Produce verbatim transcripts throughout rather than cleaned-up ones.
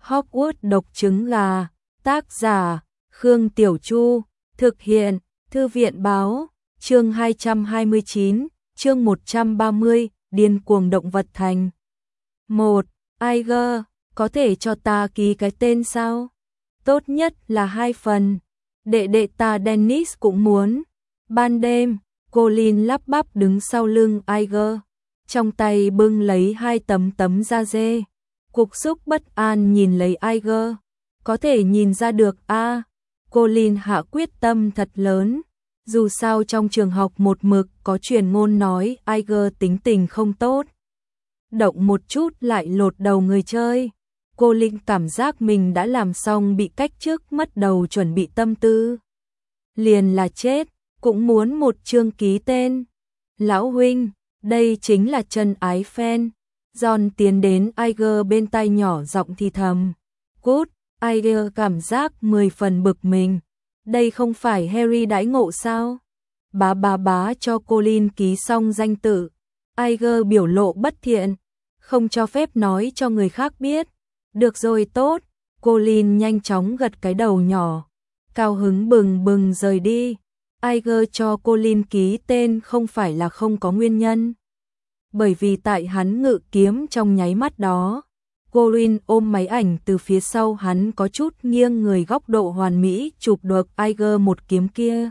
Hogwarts độc trứng gà, tác giả, Khương Tiểu Chu, thực hiện, Thư viện báo, chương hai trăm hai mươi chín, chương một trăm ba mươi, điên cuồng động vật thành. một. Iger, có thể cho ta ký cái tên sao? Tốt nhất là hai phần. Đệ đệ ta Dennis cũng muốn. Ban đêm, Colin lắp bắp đứng sau lưng Iger, trong tay bưng lấy hai tấm tấm da dê. Cục xúc bất an nhìn lấy Iger. Có thể nhìn ra được a à, Colin hạ quyết tâm thật lớn. Dù sao trong trường học một mực có truyền ngôn nói Iger tính tình không tốt. Động một chút lại lột đầu người chơi. Colin cảm giác mình đã làm xong bị cách chức mất đầu chuẩn bị tâm tư. Liền là chết, cũng muốn một chương ký tên. Lão huynh, đây chính là chân ái fan. John tiến đến Iger bên tai nhỏ giọng thì thầm. Cút, Iger cảm giác mười phần bực mình. Đây không phải Harry đãi ngộ sao? Bá bá bá cho Colin ký xong danh tự. Iger biểu lộ bất thiện, không cho phép nói cho người khác biết. Được rồi tốt, Colin nhanh chóng gật cái đầu nhỏ, cao hứng bừng bừng rời đi. Iger cho Colin ký tên không phải là không có nguyên nhân. Bởi vì tại hắn ngự kiếm trong nháy mắt đó, Colin ôm máy ảnh từ phía sau hắn có chút nghiêng người góc độ hoàn mỹ chụp được Iger một kiếm kia.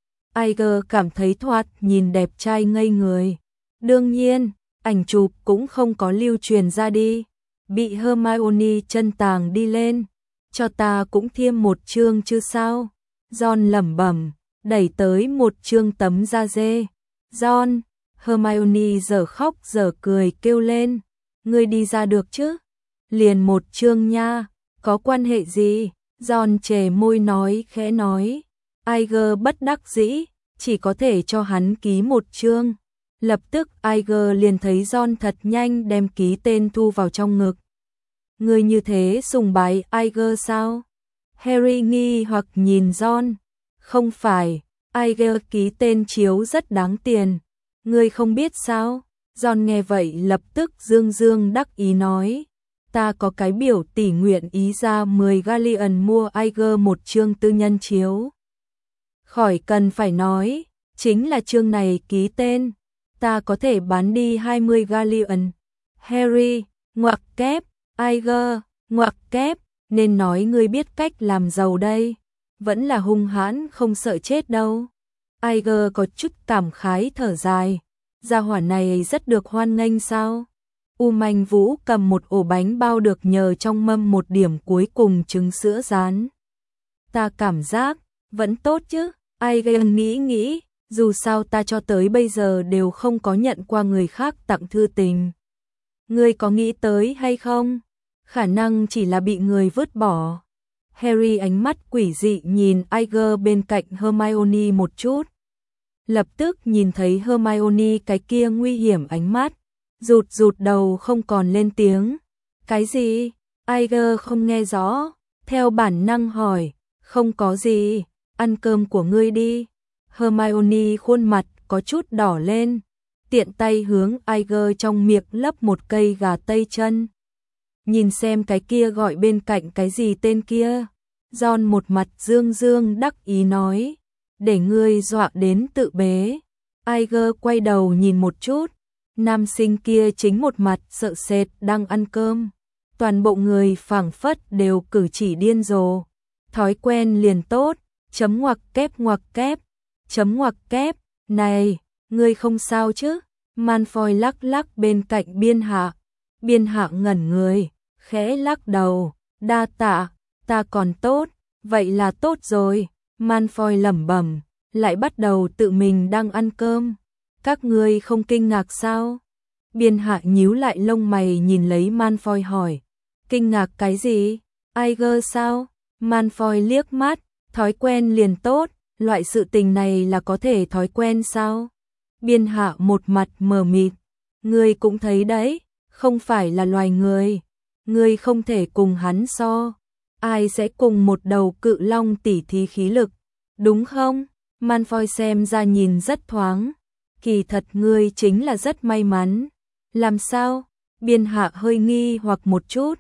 Iger cảm thấy thoạt nhìn đẹp trai ngây người. Đương nhiên, ảnh chụp cũng không có lưu truyền ra đi. Bị Hermione chân tàng đi lên. Cho ta cũng thêm một chương chứ sao? John lẩm bẩm, đẩy tới một chương tấm da dê. John, Hermione giờ khóc giờ cười kêu lên. Ngươi đi ra được chứ? Liền một chương nha, có quan hệ gì? John chề môi nói khẽ nói. Iger bất đắc dĩ, chỉ có thể cho hắn ký một chương. Lập tức Iger liền thấy John thật nhanh đem ký tên thu vào trong ngực. Người như thế sùng bái Iger sao? Harry nghi hoặc nhìn John. Không phải, Iger ký tên chiếu rất đáng tiền. Ngươi không biết sao? John nghe vậy lập tức dương dương đắc ý nói. Ta có cái biểu tỷ nguyện ý ra mười galleon mua Iger một chương tư nhân chiếu. Khỏi cần phải nói, chính là chương này ký tên. Ta có thể bán đi hai mươi galleon. Harry, ngoặc kép, Iger, ngoặc kép, nên nói ngươi biết cách làm giàu đây. Vẫn là hung hãn không sợ chết đâu. Iger có chút cảm khái thở dài. Gia hỏa này rất được hoan nghênh sao? U Manh Vũ cầm một ổ bánh bao được nhờ trong mâm một điểm cuối cùng trứng sữa rán. Ta cảm giác, vẫn tốt chứ? Iger nghĩ nghĩ, dù sao ta cho tới bây giờ đều không có nhận qua người khác tặng thư tình. Ngươi có nghĩ tới hay không? Khả năng chỉ là bị người vứt bỏ. Harry ánh mắt quỷ dị nhìn Iger bên cạnh Hermione một chút. Lập tức nhìn thấy Hermione cái kia nguy hiểm ánh mắt, rụt rụt đầu không còn lên tiếng. Cái gì? Iger không nghe rõ, theo bản năng hỏi. Không có gì, ăn cơm của ngươi đi. Hermione khuôn mặt có chút đỏ lên, tiện tay hướng Iger trong miệng lấp một cây gà tây chân. Nhìn xem cái kia gọi bên cạnh cái gì tên kia. John một mặt dương dương đắc ý nói. Để ngươi dọa đến tự bế. Iger quay đầu nhìn một chút. Nam sinh kia chính một mặt sợ sệt đang ăn cơm. Toàn bộ người phảng phất đều cử chỉ điên rồ. Thói quen liền tốt. Chấm ngoặc kép ngoặc kép. Chấm ngoặc kép. Này, ngươi không sao chứ? Malfoy lắc lắc bên cạnh Biên Hạ. Biên Hạ ngẩn người, khẽ lắc đầu. Đa tạ, ta còn tốt. Vậy là tốt rồi. Malfoy lẩm bẩm, lại bắt đầu tự mình đang ăn cơm. Các ngươi không kinh ngạc sao? Biên Hạ nhíu lại lông mày nhìn lấy Malfoy hỏi. Kinh ngạc cái gì? Iger sao? Malfoy liếc mắt, thói quen liền tốt, loại sự tình này là có thể thói quen sao? Biên Hạ một mặt mờ mịt. Ngươi cũng thấy đấy, không phải là loài người. Ngươi không thể cùng hắn so. Ai sẽ cùng một đầu cự long tỉ thí khí lực, đúng không? Malfoy xem ra nhìn rất thoáng. Kỳ thật ngươi chính là rất may mắn. Làm sao? Biên Hạ hơi nghi hoặc một chút.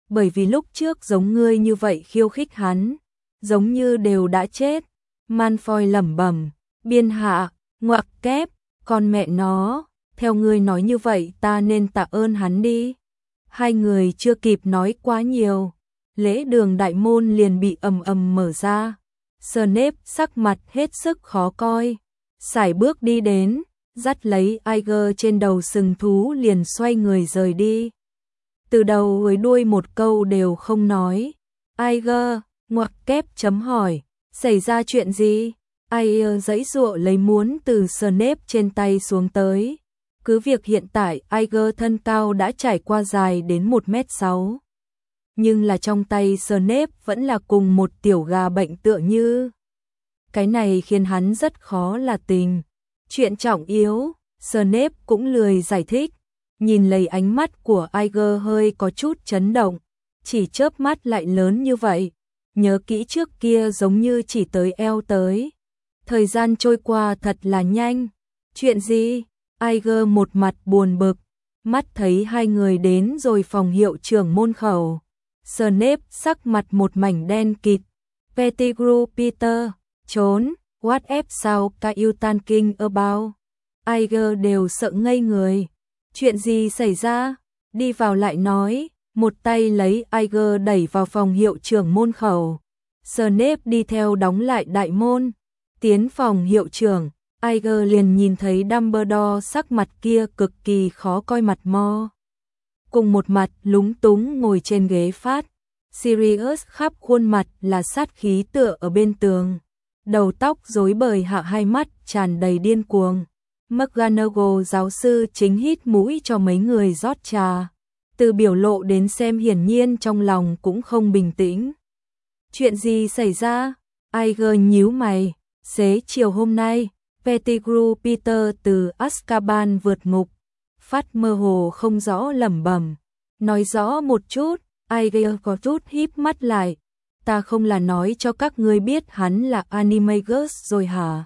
bởi vì lúc trước giống ngươi như vậy khiêu khích hắn, giống như đều đã chết. Malfoy lẩm bẩm, biên hạ, ngoặc kép, con mẹ nó, theo ngươi nói như vậy ta nên tạ ơn hắn đi. Hai người chưa kịp nói quá nhiều, lễ đường đại môn liền bị ầm ầm mở ra. Snape sắc mặt hết sức khó coi, sải bước đi đến, dắt lấy Iger trên đầu sừng thú liền xoay người rời đi. Từ đầu với đuôi một câu đều không nói. Iger, ngoặc kép chấm hỏi, xảy ra chuyện gì? Iger giãy giụa lấy muốn từ Snape trên tay xuống tới. Cứ việc hiện tại Iger thân cao đã trải qua dài đến một mét sáu. Nhưng là trong tay Snape vẫn là cùng một tiểu gà bệnh tựa như. Cái này khiến hắn rất khó là tình. Chuyện trọng yếu, Snape cũng lười giải thích. Nhìn lấy ánh mắt của Iger hơi có chút chấn động. Chỉ chớp mắt lại lớn như vậy. Nhớ kỹ trước kia giống như chỉ tới eo tới. Thời gian trôi qua thật là nhanh. Chuyện gì? Iger một mặt buồn bực. Mắt thấy hai người đến rồi phòng hiệu trưởng môn khẩu. Snape sắc mặt một mảnh đen kịt. Pettigrew Peter, trốn, what if sao ca you thinking about? Iger đều sợ ngây người. Chuyện gì xảy ra? Đi vào lại nói, một tay lấy Iger đẩy vào phòng hiệu trưởng môn khẩu. Snape đi theo đóng lại đại môn. Tiến phòng hiệu trưởng, Iger liền nhìn thấy Dumbledore sắc mặt kia cực kỳ khó coi mặt mo. Cùng một mặt lúng túng ngồi trên ghế phát. Sirius khắp khuôn mặt là sát khí tựa ở bên tường. Đầu tóc rối bời hạ hai mắt tràn đầy điên cuồng. McGonagall giáo sư chính hít mũi cho mấy người rót trà. Từ biểu lộ đến xem hiển nhiên trong lòng cũng không bình tĩnh. Chuyện gì xảy ra? Iger nhíu mày. Xế chiều hôm nay, Pettigrew Peter từ Azkaban vượt ngục. Phát mơ hồ không rõ lẩm bẩm. Nói rõ một chút, Iger có chút híp mắt lại. Ta không là nói cho các ngươi biết hắn là Animagus rồi hả?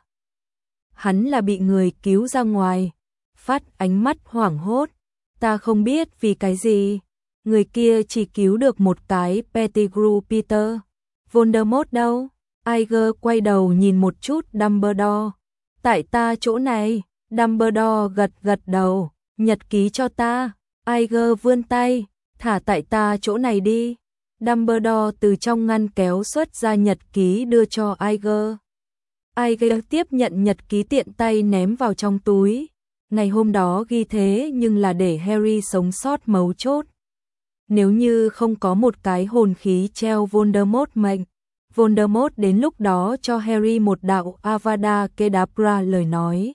Hắn là bị người cứu ra ngoài. Phát ánh mắt hoảng hốt. Ta không biết vì cái gì. Người kia chỉ cứu được một cái Pettigrew Peter. Voldemort đâu? Iger quay đầu nhìn một chút Dumbledore. Tại ta chỗ này. Dumbledore gật gật đầu. Nhật ký cho ta. Iger vươn tay. Thả tại ta chỗ này đi. Dumbledore từ trong ngăn kéo xuất ra nhật ký đưa cho Iger. Iger tiếp nhận nhật ký tiện tay ném vào trong túi. Ngày hôm đó ghi thế nhưng là để Harry sống sót mấu chốt. Nếu như không có một cái hồn khí treo Voldemort mệnh, Voldemort đến lúc đó cho Harry một đạo Avada Kedavra lời nói.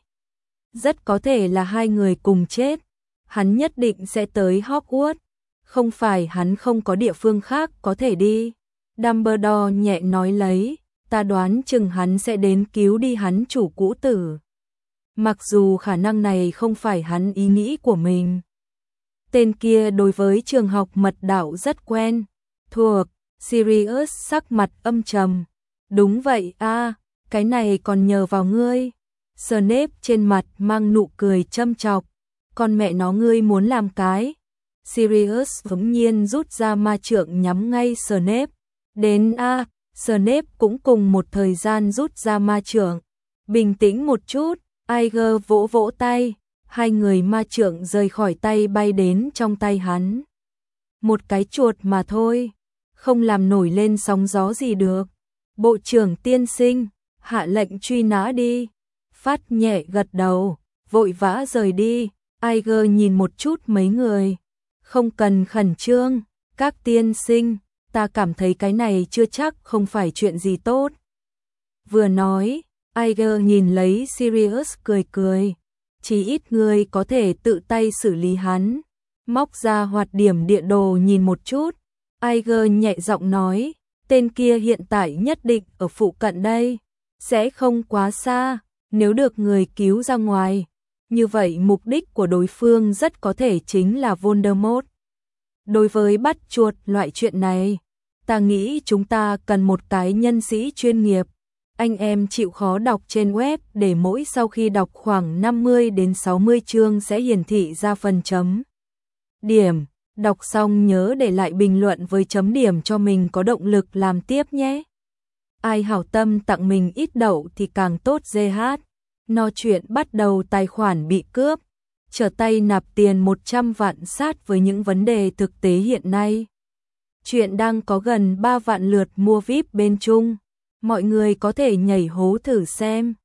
Rất có thể là hai người cùng chết. Hắn nhất định sẽ tới Hogwarts. Không phải hắn không có địa phương khác có thể đi. Dumbledore nhẹ nói lấy, ta đoán chừng hắn sẽ đến cứu đi hắn chủ cũ tử. Mặc dù khả năng này không phải hắn ý nghĩ của mình. Tên kia đối với trường học mật đạo rất quen, thuộc. Sirius sắc mặt âm trầm. Đúng vậy a, cái này còn nhờ vào ngươi. Snape trên mặt mang nụ cười châm chọc. Con mẹ nó ngươi muốn làm cái. Sirius bỗng nhiên rút ra ma trượng nhắm ngay Snape. Đến a, à, Snape cũng cùng một thời gian rút ra ma trượng. Bình tĩnh một chút, Iger vỗ vỗ tay, hai người ma trượng rời khỏi tay bay đến trong tay hắn. Một cái chuột mà thôi, không làm nổi lên sóng gió gì được. Bộ trưởng tiên sinh, hạ lệnh truy nã đi. Phát nhẹ gật đầu, vội vã rời đi. Iger nhìn một chút mấy người. Không cần khẩn trương, các tiên sinh, ta cảm thấy cái này chưa chắc không phải chuyện gì tốt. Vừa nói, Iger nhìn lấy Sirius cười cười. Chỉ ít người có thể tự tay xử lý hắn. Móc ra hoạt điểm địa đồ nhìn một chút. Iger nhẹ giọng nói, tên kia hiện tại nhất định ở phụ cận đây. Sẽ không quá xa, nếu được người cứu ra ngoài. Như vậy mục đích của đối phương rất có thể chính là Voldemort. Đối với bắt chuột loại chuyện này, ta nghĩ chúng ta cần một cái nhân sĩ chuyên nghiệp. Anh em chịu khó đọc trên web để mỗi sau khi đọc khoảng năm mươi đến sáu mươi chương sẽ hiển thị ra phần chấm điểm. Đọc xong nhớ để lại bình luận với chấm điểm cho mình có động lực làm tiếp nhé. Ai hảo tâm tặng mình ít đậu thì càng tốt giê hát. No chuyện bắt đầu tài khoản bị cướp. Trở tay nạp tiền một trăm vạn sát với những vấn đề thực tế hiện nay. Chuyện đang có gần ba vạn lượt mua víp bên Trung. Mọi người có thể nhảy hố thử xem.